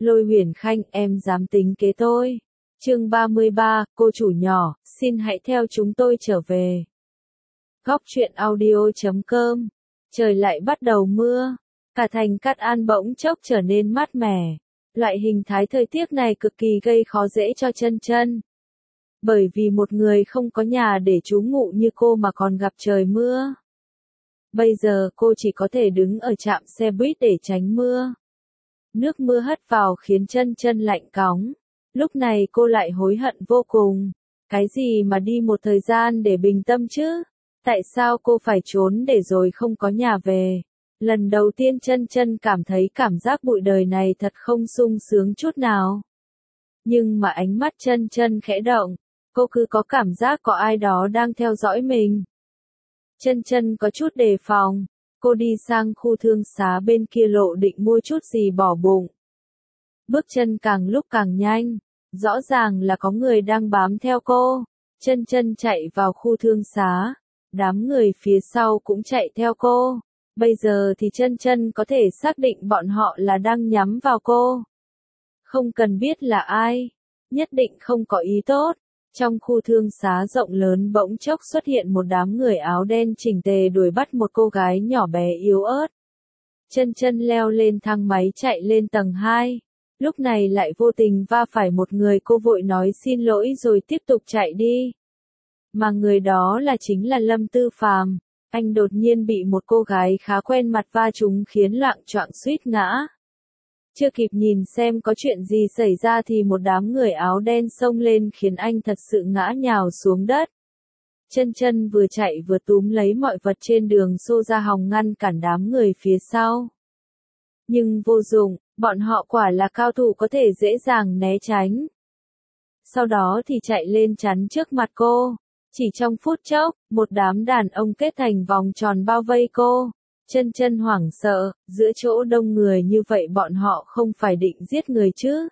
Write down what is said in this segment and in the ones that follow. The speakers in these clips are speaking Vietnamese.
Lôi Huyền Khanh, em dám tính kế tôi. Chương 33, cô chủ nhỏ, xin hãy theo chúng tôi trở về. Góc truyện audio.com. Trời lại bắt đầu mưa, cả thành Cát An bỗng chốc trở nên mát mẻ. Loại hình thái thời tiết này cực kỳ gây khó dễ cho Chân Chân. Bởi vì một người không có nhà để trú ngụ như cô mà còn gặp trời mưa. Bây giờ cô chỉ có thể đứng ở trạm xe buýt để tránh mưa. Nước mưa hất vào khiến Chân Chân lạnh cóng. Lúc này cô lại hối hận vô cùng. Cái gì mà đi một thời gian để bình tâm chứ? Tại sao cô phải trốn để rồi không có nhà về? Lần đầu tiên Chân Chân cảm thấy cảm giác bụi đời này thật không sung sướng chút nào. Nhưng mà ánh mắt Chân Chân khẽ động, cô cứ có cảm giác có ai đó đang theo dõi mình. Chân Chân có chút đề phòng, cô đi sang khu thương xá bên kia lộ định mua chút gì bỏ bụng. Bước chân càng lúc càng nhanh, rõ ràng là có người đang bám theo cô. Chân Chân chạy vào khu thương xá, đám người phía sau cũng chạy theo cô. Bây giờ thì Chân Chân có thể xác định bọn họ là đang nhắm vào cô. Không cần biết là ai, nhất định không có ý tốt. Trong khu thương xá rộng lớn bỗng chốc xuất hiện một đám người áo đen chỉnh tề đuổi bắt một cô gái nhỏ bé yếu ớt. Chân Chân leo lên thang máy chạy lên tầng 2. Lúc này lại vô tình va phải một người, cô vội nói xin lỗi rồi tiếp tục chạy đi. Mà người đó chính là Lâm Tư Phàm. Anh đột nhiên bị một cô gái khá quen mặt va trúng khiến loạng choạng suýt ngã. Chưa kịp nhìn xem có chuyện gì xảy ra thì một đám người áo đen xông lên khiến anh thật sự ngã nhào xuống đất. Chân Chân vừa chạy vừa túm lấy mọi vật trên đường xô ra hòng ngăn cản đám người phía sau. Nhưng vô dụng, bọn họ quả là cao thủ có thể dễ dàng né tránh. Sau đó thì chạy lên chắn trước mặt cô. Chỉ trong phút chốc, một đám đàn ông kết thành vòng tròn bao vây cô. Chân Chân hoảng sợ, giữa chỗ đông người như vậy bọn họ không phải định giết người chứ?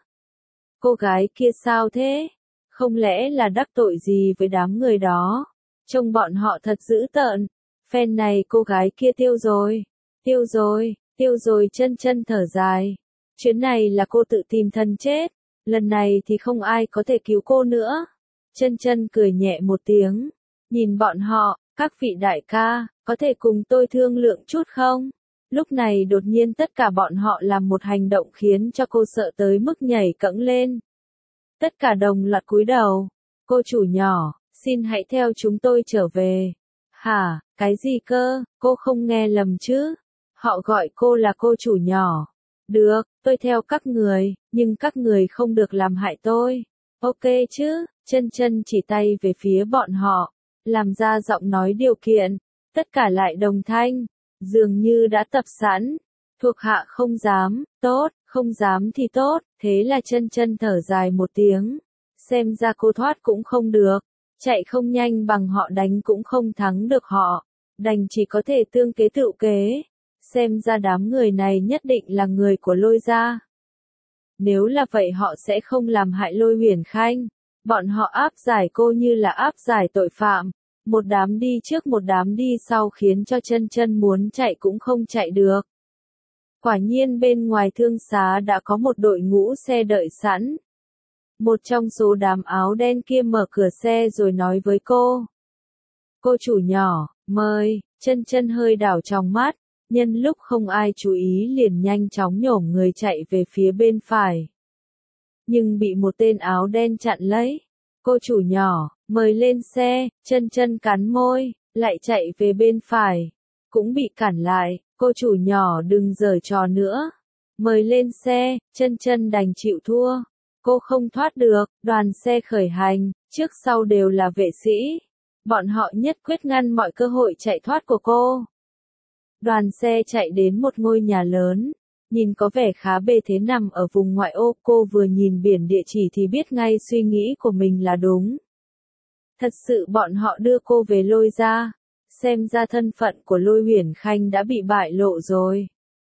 Cô gái kia sao thế? Không lẽ là đắc tội gì với đám người đó? Trông bọn họ thật dữ tợn. Phen này cô gái kia tiêu rồi. Tiêu rồi, tiêu rồi. Chân Chân thở dài. Chuyến này là cô tự tìm thân chết. Lần này thì không ai có thể cứu cô nữa. Chân Chân cười nhẹ một tiếng. Nhìn bọn họ, các vị đại ca, có thể cùng tôi thương lượng chút không? Lúc này đột nhiên tất cả bọn họ làm một hành động khiến cho cô sợ tới mức nhảy cẫng lên. Tất cả đồng loạt cúi đầu. Cô chủ nhỏ, xin hãy theo chúng tôi trở về. Hả, cái gì cơ, cô không nghe lầm chứ? Họ gọi cô là cô chủ nhỏ. Được, tôi theo các người, nhưng các người không được làm hại tôi. Ok chứ? Chân Chân chỉ tay về phía bọn họ, làm ra giọng nói điều kiện. Tất cả lại đồng thanh, dường như đã tập sẵn. Thuộc hạ không dám, tốt, không dám thì tốt. Thế là Chân Chân thở dài một tiếng. Xem ra cô thoát cũng không được. Chạy không nhanh bằng họ, đánh cũng không thắng được họ. Đành chỉ có thể tương kế tự kế. Xem ra đám người này nhất định là người của Lôi gia. Nếu là vậy họ sẽ không làm hại Lôi Huyền Khanh. Bọn họ áp giải cô như là áp giải tội phạm. Một đám đi trước một đám đi sau khiến cho Chân Chân muốn chạy cũng không chạy được. Quả nhiên bên ngoài thương xá đã có một đội ngũ xe đợi sẵn. Một trong số đám áo đen kia mở cửa xe rồi nói với cô. Cô chủ nhỏ, mời. Chân Chân hơi đảo trong mắt. Nhân lúc không ai chú ý liền nhanh chóng nhổm người chạy về phía bên phải. Nhưng bị một tên áo đen chặn lấy. Cô chủ nhỏ, mời lên xe. Chân Chân cắn môi, lại chạy về bên phải. Cũng bị cản lại. Cô chủ nhỏ đừng giở trò nữa. Mời lên xe. Chân Chân đành chịu thua. Cô không thoát được. Đoàn xe khởi hành, trước sau đều là vệ sĩ. Bọn họ nhất quyết ngăn mọi cơ hội chạy thoát của cô. Đoàn xe chạy đến một ngôi nhà lớn. Nhìn có vẻ khá bề thế nằm ở vùng ngoại ô. Cô vừa nhìn biển địa chỉ thì biết ngay suy nghĩ của mình là đúng. Thật sự bọn họ đưa cô về Lôi gia. Xem ra thân phận của Lôi Huyền Khanh đã bị bại lộ rồi.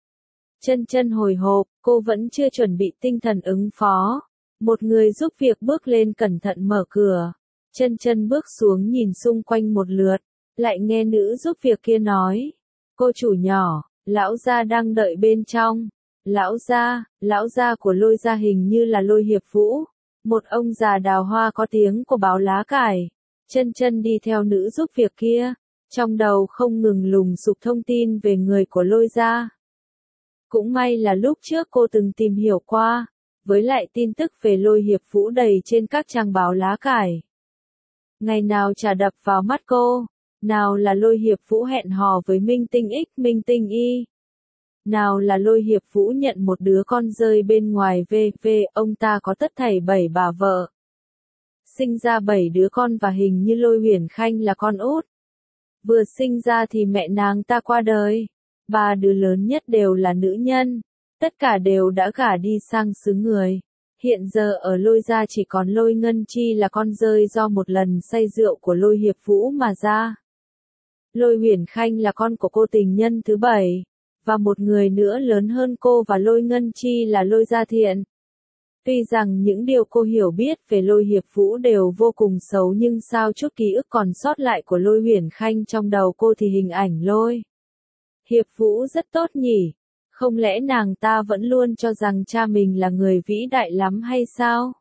Chân Chân hồi hộp, cô vẫn chưa chuẩn bị tinh thần ứng phó. Một người giúp việc bước lên cẩn thận mở cửa. Chân Chân bước xuống nhìn xung quanh một lượt. Lại nghe nữ giúp việc kia nói. Cô chủ nhỏ, lão gia đang đợi bên trong. Lão gia của Lôi gia hình như là Lôi Hiệp Vũ, một ông già đào hoa có tiếng của báo lá cải. Chân chân đi theo nữ giúp việc kia, trong đầu không ngừng lùng sục thông tin về người của Lôi gia. Cũng may là lúc trước cô từng tìm hiểu qua, với lại tin tức về Lôi Hiệp Vũ đầy trên các trang báo lá cải. Ngày nào chả đập vào mắt cô, nào là Lôi Hiệp Vũ hẹn hò với Minh Tinh X, Minh Tinh Y. Nào là Lôi Hiệp Vũ nhận một đứa con rơi bên ngoài ông ta có tất thảy 7 bà vợ. Sinh ra 7 đứa con và hình như Lôi Huyền Khanh là con út. Vừa sinh ra thì mẹ nàng ta qua đời. 3 đứa lớn nhất đều là nữ nhân, tất cả đều đã gả đi sang xứ người. Hiện giờ ở Lôi gia chỉ còn Lôi Ngân Chi là con rơi do một lần say rượu của Lôi Hiệp Vũ mà ra. Lôi Huyền Khanh là con của cô tình nhân thứ 7, và một người nữa lớn hơn cô và Lôi Ngân Chi là Lôi Gia Thiện. Tuy rằng những điều cô hiểu biết về Lôi Hiệp Vũ đều vô cùng xấu nhưng sao chút ký ức còn sót lại của Lôi Huyền Khanh trong đầu cô thì hình ảnh Lôi Hiệp Vũ rất tốt nhỉ? Không lẽ nàng ta vẫn luôn cho rằng cha mình là người vĩ đại lắm hay sao?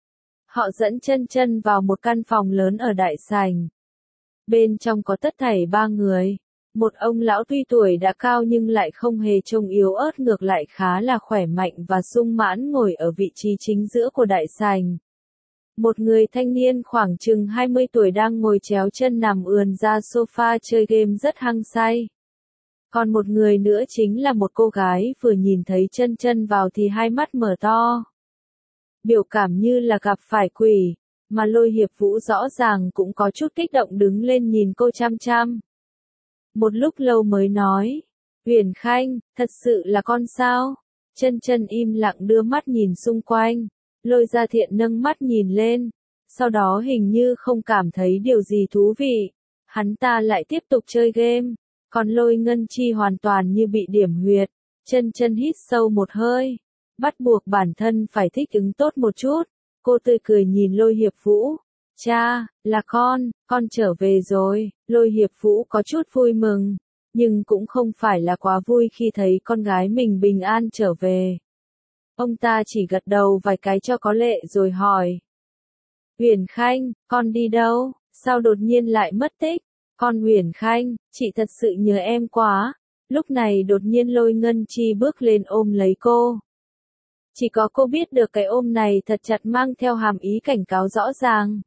Họ dẫn chân chân vào một căn phòng lớn ở đại sảnh. Bên trong có tất thảy 3 người. Một ông lão tuy tuổi đã cao nhưng lại không hề trông yếu ớt, ngược lại khá là khỏe mạnh và sung mãn ngồi ở vị trí chính giữa của đại sảnh. Một người thanh niên khoảng chừng 20 tuổi đang ngồi chéo chân nằm ườn ra sofa chơi game rất hăng say. Còn một người nữa chính là một cô gái vừa nhìn thấy chân chân vào thì hai mắt mở to. Biểu cảm như là gặp phải quỷ, mà Lôi Hiệp Vũ rõ ràng cũng có chút kích động đứng lên nhìn cô chăm chăm. Một lúc lâu mới nói, Huyền Khanh, thật sự là con sao? Chân chân im lặng đưa mắt nhìn xung quanh, Lôi Gia Thiện nâng mắt nhìn lên, sau đó hình như không cảm thấy điều gì thú vị, hắn ta lại tiếp tục chơi game, còn Lôi Ngân Chi hoàn toàn như bị điểm huyệt. Chân chân hít sâu một hơi, bắt buộc bản thân phải thích ứng tốt một chút, cô tươi cười nhìn Lôi Hiệp Vũ. Cha, là con trở về rồi. Lôi Hiệp Vũ có chút vui mừng, nhưng cũng không phải là quá vui khi thấy con gái mình bình an trở về. Ông ta chỉ gật đầu vài cái cho có lệ rồi hỏi. Huyền Khanh, con đi đâu, sao đột nhiên lại mất tích? Con Huyền Khanh, chị thật sự nhớ em quá. Lúc này đột nhiên Lôi Ngân Chi bước lên ôm lấy cô. Chỉ có cô biết được cái ôm này thật chặt mang theo hàm ý cảnh cáo rõ ràng.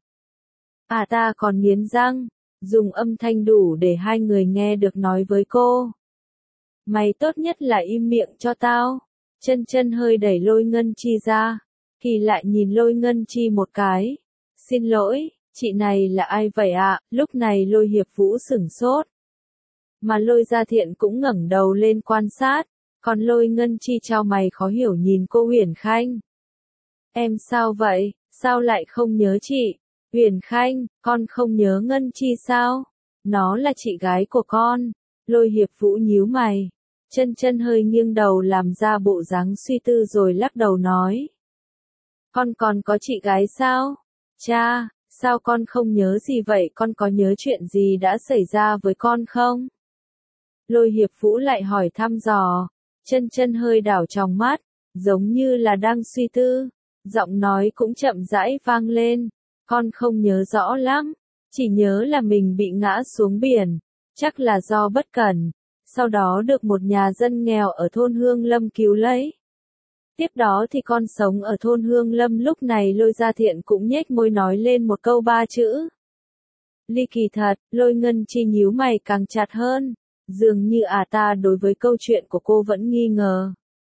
Ta còn nghiến răng, dùng âm thanh đủ để hai người nghe được nói với cô. Mày tốt nhất là im miệng cho tao. Chân chân hơi đẩy Lôi Ngân Chi ra, thì lại nhìn Lôi Ngân Chi một cái. Xin lỗi, chị này là ai vậy ạ? Lúc này Lôi Hiệp Vũ sửng sốt. Mà Lôi Gia Thiện cũng ngẩng đầu lên quan sát, còn Lôi Ngân Chi chau mày khó hiểu nhìn cô Huyền Khanh. Em sao vậy, sao lại không nhớ chị? Huyền Khanh, con không nhớ Ngân Chi sao? Nó là chị gái của con. Lôi Hiệp Vũ nhíu mày. Chân chân hơi nghiêng đầu làm ra bộ dáng suy tư rồi lắc đầu nói. Con còn có chị gái sao? Cha, sao con không nhớ gì vậy? Con có nhớ chuyện gì đã xảy ra với con không? Lôi Hiệp Vũ lại hỏi thăm dò. Chân chân hơi đảo tròng mắt, giống như là đang suy tư. Giọng nói cũng chậm rãi vang lên. Con không nhớ rõ lắm, chỉ nhớ là mình bị ngã xuống biển, chắc là do bất cẩn, sau đó được một nhà dân nghèo ở thôn Hương Lâm cứu lấy. Tiếp đó thì con sống ở thôn Hương Lâm. Lúc này Lôi Gia Thiện cũng nhếch môi nói lên một câu 3 chữ. Ly kỳ thật. Lôi Ngân Chi nhíu mày càng chặt hơn, dường như ta đối với câu chuyện của cô vẫn nghi ngờ.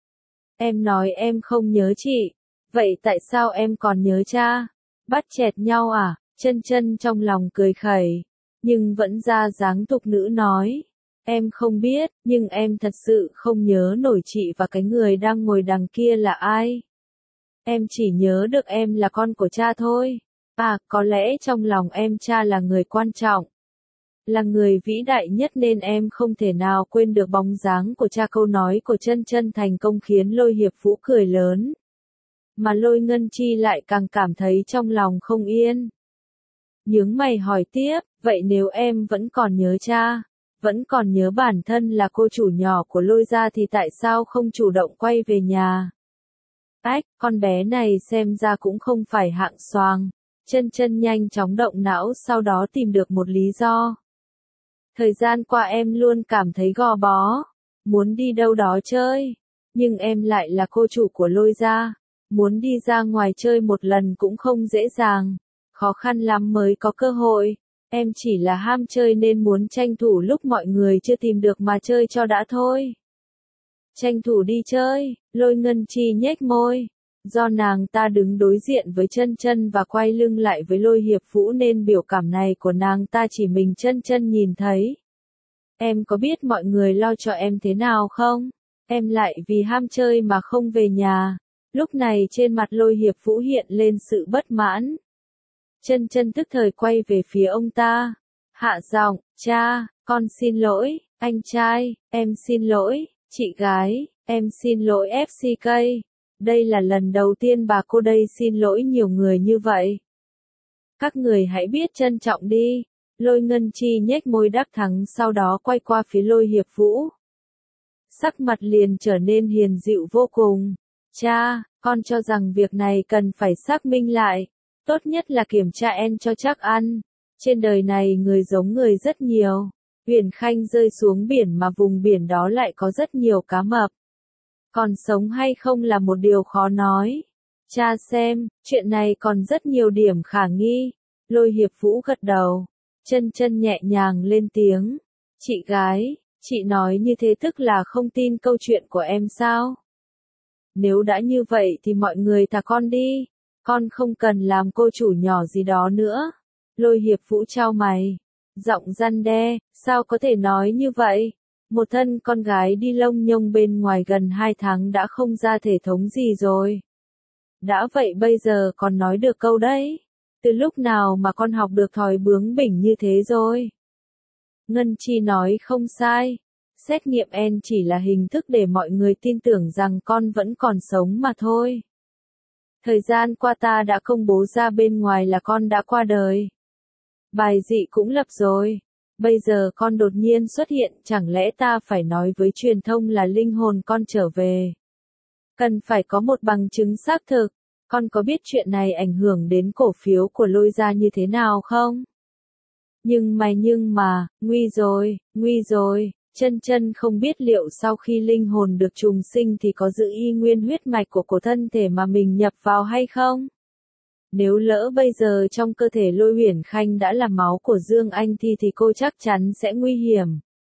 Em nói em không nhớ chị, vậy tại sao em còn nhớ cha? Bắt chẹt nhau à? Chân chân trong lòng cười khẩy, nhưng vẫn ra dáng thục nữ nói. Em không biết, nhưng em thật sự không nhớ nổi chị và cái người đang ngồi đằng kia là ai. Em chỉ nhớ được em là con của cha thôi. Có lẽ trong lòng em cha là người quan trọng, là người vĩ đại nhất nên em không thể nào quên được bóng dáng của cha. Câu nói của chân chân thành công khiến Lôi Hiệp Vũ cười lớn. Mà Lôi Ngân Chi lại càng cảm thấy trong lòng không yên. Nhướng mày hỏi tiếp, vậy nếu em vẫn còn nhớ cha, vẫn còn nhớ bản thân là cô chủ nhỏ của Lôi gia thì tại sao không chủ động quay về nhà. Ách, con bé này xem ra cũng không phải hạng xoàng. Chân chân nhanh chóng động não sau đó tìm được một lý do. Thời gian qua em luôn cảm thấy gò bó, muốn đi đâu đó chơi, nhưng em lại là cô chủ của Lôi gia, muốn đi ra ngoài chơi một lần cũng không dễ dàng, khó khăn lắm mới có cơ hội, em chỉ là ham chơi nên muốn tranh thủ lúc mọi người chưa tìm được mà chơi cho đã thôi. Tranh thủ đi chơi, Lôi Ngân Chi nhếch môi. Do nàng ta đứng đối diện với chân chân và quay lưng lại với Lôi Hiệp Vũ nên biểu cảm này của nàng ta chỉ mình chân chân nhìn thấy. Em có biết mọi người lo cho em thế nào không? Em lại vì ham chơi mà không về nhà. Lúc này trên mặt Lôi Hiệp Vũ hiện lên sự bất mãn. Chân chân tức thời quay về phía ông ta. Hạ giọng, cha, con xin lỗi, anh trai, em xin lỗi, chị gái, em xin lỗi FCK. Đây là lần đầu tiên bà cô đây xin lỗi nhiều người như vậy. Các người hãy biết trân trọng đi. Lôi Ngân Chi nhếch môi đắc thắng sau đó quay qua phía Lôi Hiệp Vũ. Sắc mặt liền trở nên hiền dịu vô cùng. Cha, con cho rằng việc này cần phải xác minh lại. Tốt nhất là kiểm tra en cho chắc ăn. Trên đời này người giống người rất nhiều. Huyền Khanh rơi xuống biển mà vùng biển đó lại có rất nhiều cá mập. Còn sống hay không là một điều khó nói. Cha xem, chuyện này còn rất nhiều điểm khả nghi. Lôi Hiệp Vũ gật đầu. Chân chân nhẹ nhàng lên tiếng. Chị gái, chị nói như thế tức là không tin câu chuyện của em sao? Nếu đã như vậy thì mọi người thả con đi. Con không cần làm cô chủ nhỏ gì đó nữa. Lôi Hiệp Vũ chau mày. Giọng răn đe, sao có thể nói như vậy? Một thân con gái đi lông nhông bên ngoài gần 2 tháng đã không ra thể thống gì rồi. Đã vậy bây giờ còn nói được câu đấy. Từ lúc nào mà con học được thói bướng bỉnh như thế rồi? Ngân Chi nói không sai. Xét nghiệm en chỉ là hình thức để mọi người tin tưởng rằng con vẫn còn sống mà thôi. Thời gian qua ta đã công bố ra bên ngoài là con đã qua đời. Bài dị cũng lập rồi. Bây giờ con đột nhiên xuất hiện, chẳng lẽ ta phải nói với truyền thông là linh hồn con trở về? Cần phải có một bằng chứng xác thực. Con có biết chuyện này ảnh hưởng đến cổ phiếu của Lôi gia như thế nào không? Nhưng mà, nguy rồi, chân chân không biết liệu sau khi linh hồn được trùng sinh thì có giữ y nguyên huyết mạch của cổ thân thể mà mình nhập vào hay không? Nếu lỡ bây giờ trong cơ thể Lôi Huyền Khanh đã là máu của Dương Anh thì cô chắc chắn sẽ nguy hiểm.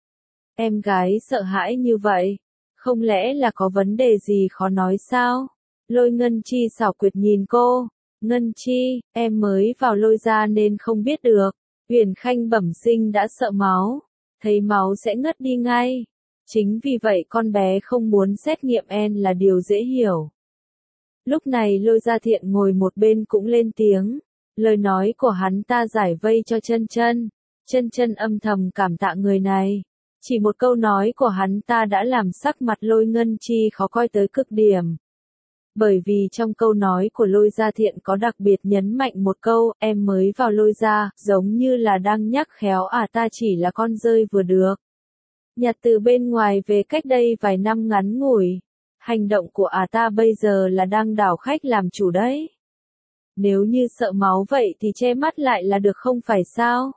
Em gái sợ hãi như vậy, không lẽ là có vấn đề gì khó nói sao? Lôi Ngân Chi xảo quyệt nhìn cô. Ngân Chi, em mới vào Lôi gia nên không biết được. Huyền Khanh bẩm sinh đã sợ máu, thấy máu sẽ ngất đi ngay. Chính vì vậy con bé không muốn xét nghiệm en là điều dễ hiểu. Lúc này Lôi Gia Thiện ngồi một bên cũng lên tiếng. Lời nói của hắn ta giải vây cho chân chân. Chân chân âm thầm cảm tạ người này. Chỉ một câu nói của hắn ta đã làm sắc mặt Lôi Ngân Chi khó coi tới cực điểm. Bởi vì trong câu nói của Lôi Gia Thiện có đặc biệt nhấn mạnh một câu, em mới vào Lôi gia, giống như là đang nhắc khéo ta chỉ là con rơi vừa được. Nhặt từ bên ngoài về cách đây vài năm ngắn ngủi. Hành động của ta bây giờ là đang đảo khách làm chủ đấy. Nếu như sợ máu vậy thì che mắt lại là được không phải sao?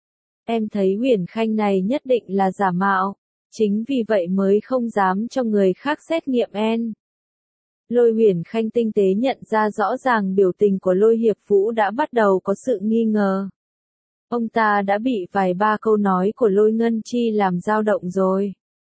Em thấy Huyền Khanh này nhất định là giả mạo. Chính vì vậy mới không dám cho người khác xét nghiệm en. Lôi Huyền Khanh tinh tế nhận ra rõ ràng biểu tình của Lôi Hiệp Vũ đã bắt đầu có sự nghi ngờ. Ông ta đã bị vài ba câu nói của Lôi Ngân Chi làm dao động rồi.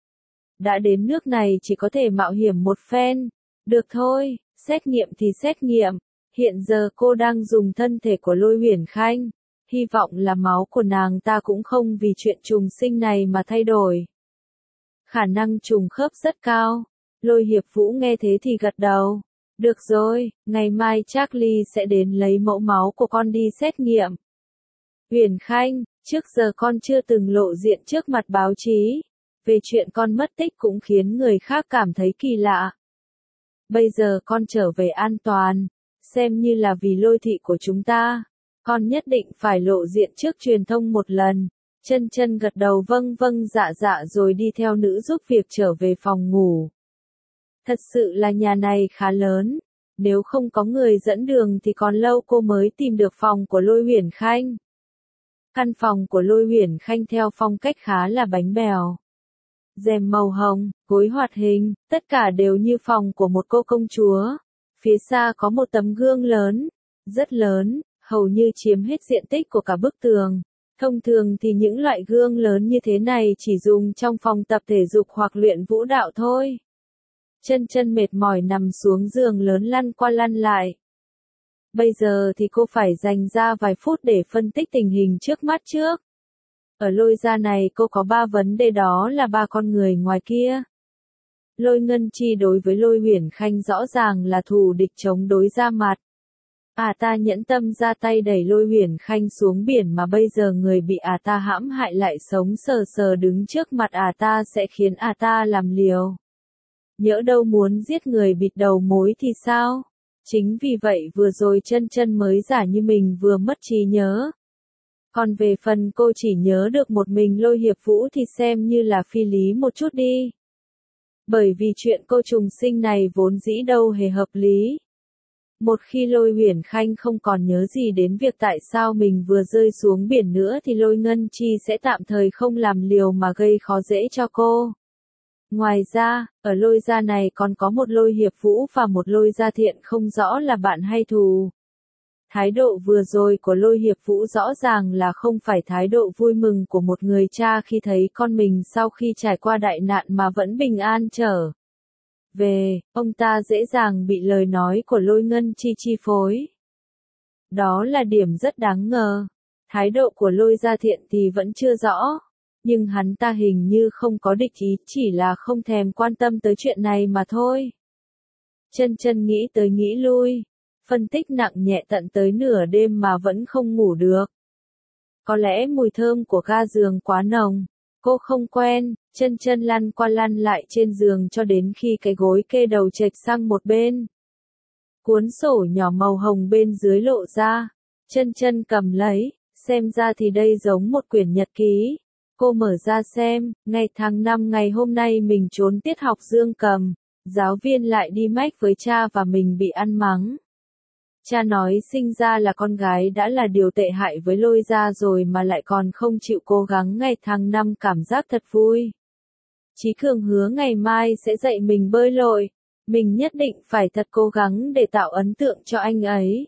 Đã đến nước này chỉ có thể mạo hiểm một phen. Được thôi, xét nghiệm thì xét nghiệm. Hiện giờ cô đang dùng thân thể của Lôi Huyền Khanh. Hy vọng là máu của nàng ta cũng không vì chuyện trùng sinh này mà thay đổi. Khả năng trùng khớp rất cao. Lôi Hiệp Vũ nghe thế thì gật đầu. Được rồi, ngày mai Charlie sẽ đến lấy mẫu máu của con đi xét nghiệm. Huyền Khanh, trước giờ con chưa từng lộ diện trước mặt báo chí. Về chuyện con mất tích cũng khiến người khác cảm thấy kỳ lạ. Bây giờ con trở về an toàn, xem như là vì Lôi thị của chúng ta. Con nhất định phải lộ diện trước truyền thông một lần. Chân chân gật đầu vâng vâng dạ dạ rồi đi theo nữ giúp việc trở về phòng ngủ. Thật sự là nhà này khá lớn. Nếu không có người dẫn đường thì còn lâu cô mới tìm được phòng của Lôi Huyền Khanh. Căn phòng của Lôi Huyền Khanh theo phong cách khá là bánh bèo. Rèm màu hồng, gối hoạt hình, tất cả đều như phòng của một cô công chúa. Phía xa có một tấm gương lớn, rất lớn, hầu như chiếm hết diện tích của cả bức tường. Thông thường thì những loại gương lớn như thế này chỉ dùng trong phòng tập thể dục hoặc luyện vũ đạo thôi. Chân chân mệt mỏi nằm xuống giường lớn lăn qua lăn lại. Bây giờ thì cô phải dành ra vài phút để phân tích tình hình trước mắt trước. Ở Lôi gia này cô có 3 vấn đề, đó là 3 con người ngoài kia. Lôi Ngân Chi đối với Lôi Huyền Khanh rõ ràng là thù địch chống đối ra mặt. Ta nhẫn tâm ra tay đẩy Lôi Huyền Khanh xuống biển mà bây giờ người bị ta hãm hại lại sống sờ sờ đứng trước mặt ta sẽ khiến ta làm liều. Nhỡ đâu muốn giết người bịt đầu mối thì sao? Chính vì vậy vừa rồi chân chân mới giả như mình vừa mất trí nhớ. Còn về phần cô chỉ nhớ được một mình Lôi Hiệp Vũ thì xem như là phi lý một chút đi. Bởi vì chuyện cô trùng sinh này vốn dĩ đâu hề hợp lý. Một khi Lôi Huyền Khanh không còn nhớ gì đến việc tại sao mình vừa rơi xuống biển nữa thì Lôi Ngân Chi sẽ tạm thời không làm liều mà gây khó dễ cho cô. Ngoài ra, ở Lôi gia này còn có một Lôi Hiệp Vũ và một Lôi gia Thiện không rõ là bạn hay thù. Thái độ vừa rồi của Lôi Hiệp Vũ rõ ràng là không phải thái độ vui mừng của một người cha khi thấy con mình sau khi trải qua đại nạn mà vẫn bình an trở về, ông ta dễ dàng bị lời nói của Lôi Ngân Chi chi phối. Đó là điểm rất đáng ngờ. Thái độ của Lôi gia Thiện thì vẫn chưa rõ. Nhưng hắn ta hình như không có địch ý, chỉ là không thèm quan tâm tới chuyện này mà thôi. Chân chân nghĩ tới nghĩ lui, phân tích nặng nhẹ tận tới nửa đêm mà vẫn không ngủ được. Có lẽ mùi thơm của ga giường quá nồng, cô không quen, chân chân lăn qua lăn lại trên giường cho đến khi cái gối kê đầu chệch sang một bên. Cuốn sổ nhỏ màu hồng bên dưới lộ ra, chân chân cầm lấy, xem ra thì đây giống một quyển nhật ký. Cô mở ra xem, ngày tháng 5 ngày hôm nay mình trốn tiết học dương cầm, giáo viên lại đi mách với cha và mình bị ăn mắng. Cha nói sinh ra là con gái đã là điều tệ hại với Lôi gia rồi mà lại còn không chịu cố gắng ngày tháng 5 cảm giác thật vui. Chí Cường hứa ngày mai sẽ dạy mình bơi lội, mình nhất định phải thật cố gắng để tạo ấn tượng cho anh ấy.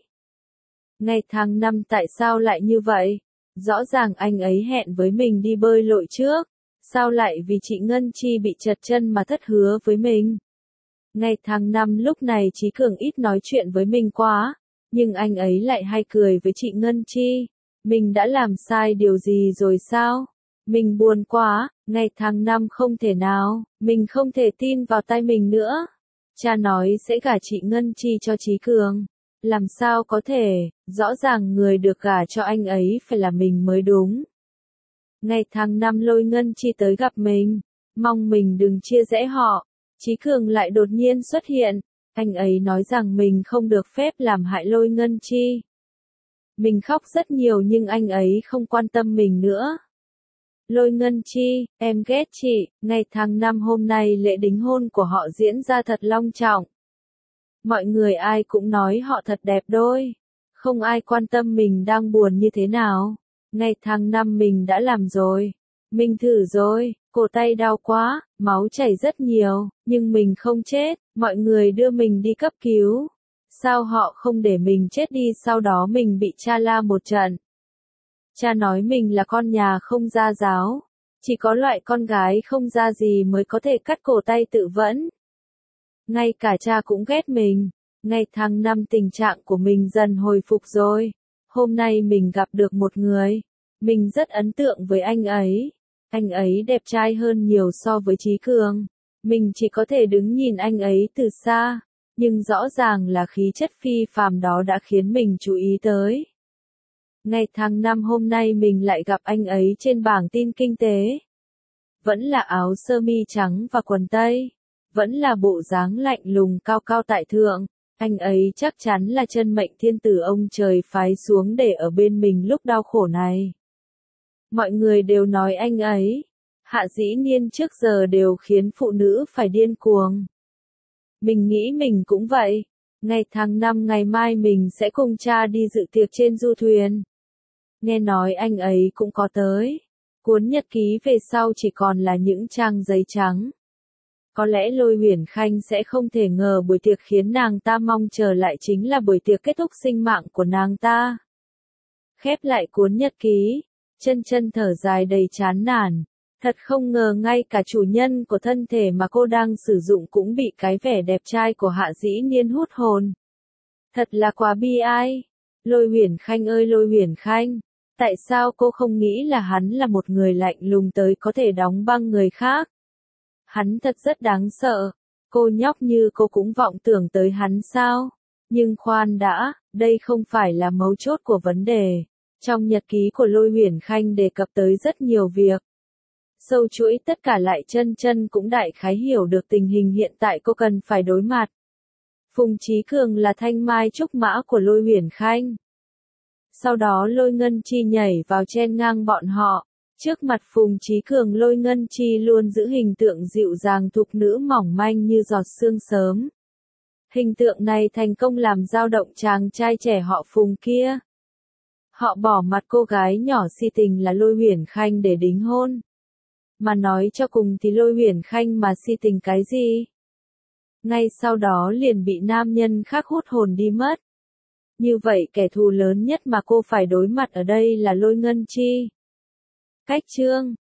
Ngày tháng 5 tại sao lại như vậy? Rõ ràng anh ấy hẹn với mình đi bơi lội trước, sao lại vì chị Ngân Chi bị trật chân mà thất hứa với mình? Ngày tháng 5 lúc này Chí Cường ít nói chuyện với mình quá, nhưng anh ấy lại hay cười với chị Ngân Chi. Mình đã làm sai điều gì rồi sao? Mình buồn quá, ngày tháng 5 không thể nào, mình không thể tin vào tay mình nữa. Cha nói sẽ gả chị Ngân Chi cho Chí Cường. Làm sao có thể, rõ ràng người được gả cho anh ấy phải là mình mới đúng. Ngày tháng 5 Lôi Ngân Chi tới gặp mình, mong mình đừng chia rẽ họ. Chí Cường lại đột nhiên xuất hiện, anh ấy nói rằng mình không được phép làm hại Lôi Ngân Chi. Mình khóc rất nhiều nhưng anh ấy không quan tâm mình nữa. Lôi Ngân Chi, em ghét chị, ngày tháng 5 hôm nay lễ đính hôn của họ diễn ra thật long trọng. Mọi người ai cũng nói họ thật đẹp đôi. Không ai quan tâm mình đang buồn như thế nào. Ngày tháng 5 mình đã làm rồi. Mình thử rồi, cổ tay đau quá, máu chảy rất nhiều, nhưng mình không chết, mọi người đưa mình đi cấp cứu. Sao họ không để mình chết đi, sau đó mình bị cha la một trận. Cha nói mình là con nhà không gia giáo. Chỉ có loại con gái không ra gì mới có thể cắt cổ tay tự vẫn. Ngay cả cha cũng ghét mình. Ngày tháng 5 tình trạng của mình dần hồi phục rồi. Hôm nay mình gặp được một người. Mình rất ấn tượng với anh ấy. Anh ấy đẹp trai hơn nhiều so với Chí Cường. Mình chỉ có thể đứng nhìn anh ấy từ xa. Nhưng rõ ràng là khí chất phi phàm đó đã khiến mình chú ý tới. Ngày tháng 5 hôm nay mình lại gặp anh ấy trên bảng tin kinh tế. Vẫn là áo sơ mi trắng và quần tây. Vẫn là bộ dáng lạnh lùng cao cao tại thượng. Anh ấy chắc chắn là chân mệnh thiên tử ông trời phái xuống để ở bên mình lúc đau khổ này. Mọi người đều nói anh ấy. Hạ Dĩ Niên trước giờ đều khiến phụ nữ phải điên cuồng. Mình nghĩ mình cũng vậy. Ngày tháng 5 ngày mai mình sẽ cùng cha đi dự tiệc trên du thuyền. Nghe nói anh ấy cũng có tới. Cuốn nhật ký về sau chỉ còn là những trang giấy trắng. Có lẽ Lôi Huyền Khanh sẽ không thể ngờ buổi tiệc khiến nàng ta mong chờ lại chính là buổi tiệc kết thúc sinh mạng của nàng ta. Khép lại cuốn nhật ký, chân chân thở dài đầy chán nản. Thật không ngờ ngay cả chủ nhân của thân thể mà cô đang sử dụng cũng bị cái vẻ đẹp trai của Hạ Dĩ Niên hút hồn. Thật là quá bi ai. Lôi Huyền Khanh ơi Lôi Huyền Khanh, tại sao cô không nghĩ là hắn là một người lạnh lùng tới có thể đóng băng người khác? Hắn thật rất đáng sợ. Cô nhóc như cô cũng vọng tưởng tới hắn sao? Nhưng khoan đã, đây không phải là mấu chốt của vấn đề. Trong nhật ký của Lôi Huyền Khanh đề cập tới rất nhiều việc. Sâu chuỗi tất cả lại chân chân cũng đại khái hiểu được tình hình hiện tại cô cần phải đối mặt. Phùng Chí Cường là thanh mai trúc mã của Lôi Huyền Khanh. Sau đó Lôi Ngân Chi nhảy vào chen ngang bọn họ. Trước mặt Phùng Chí Cường Lôi Ngân Chi luôn giữ hình tượng dịu dàng thục nữ mỏng manh như giọt sương sớm. Hình tượng này thành công làm dao động chàng trai trẻ họ Phùng kia. Họ bỏ mặt cô gái nhỏ si tình là Lôi Huyền Khanh để đính hôn. Mà nói cho cùng thì Lôi Huyền Khanh mà si tình cái gì? Ngay sau đó liền bị nam nhân khác hút hồn đi mất. Như vậy kẻ thù lớn nhất mà cô phải đối mặt ở đây là Lôi Ngân Chi. Cách chương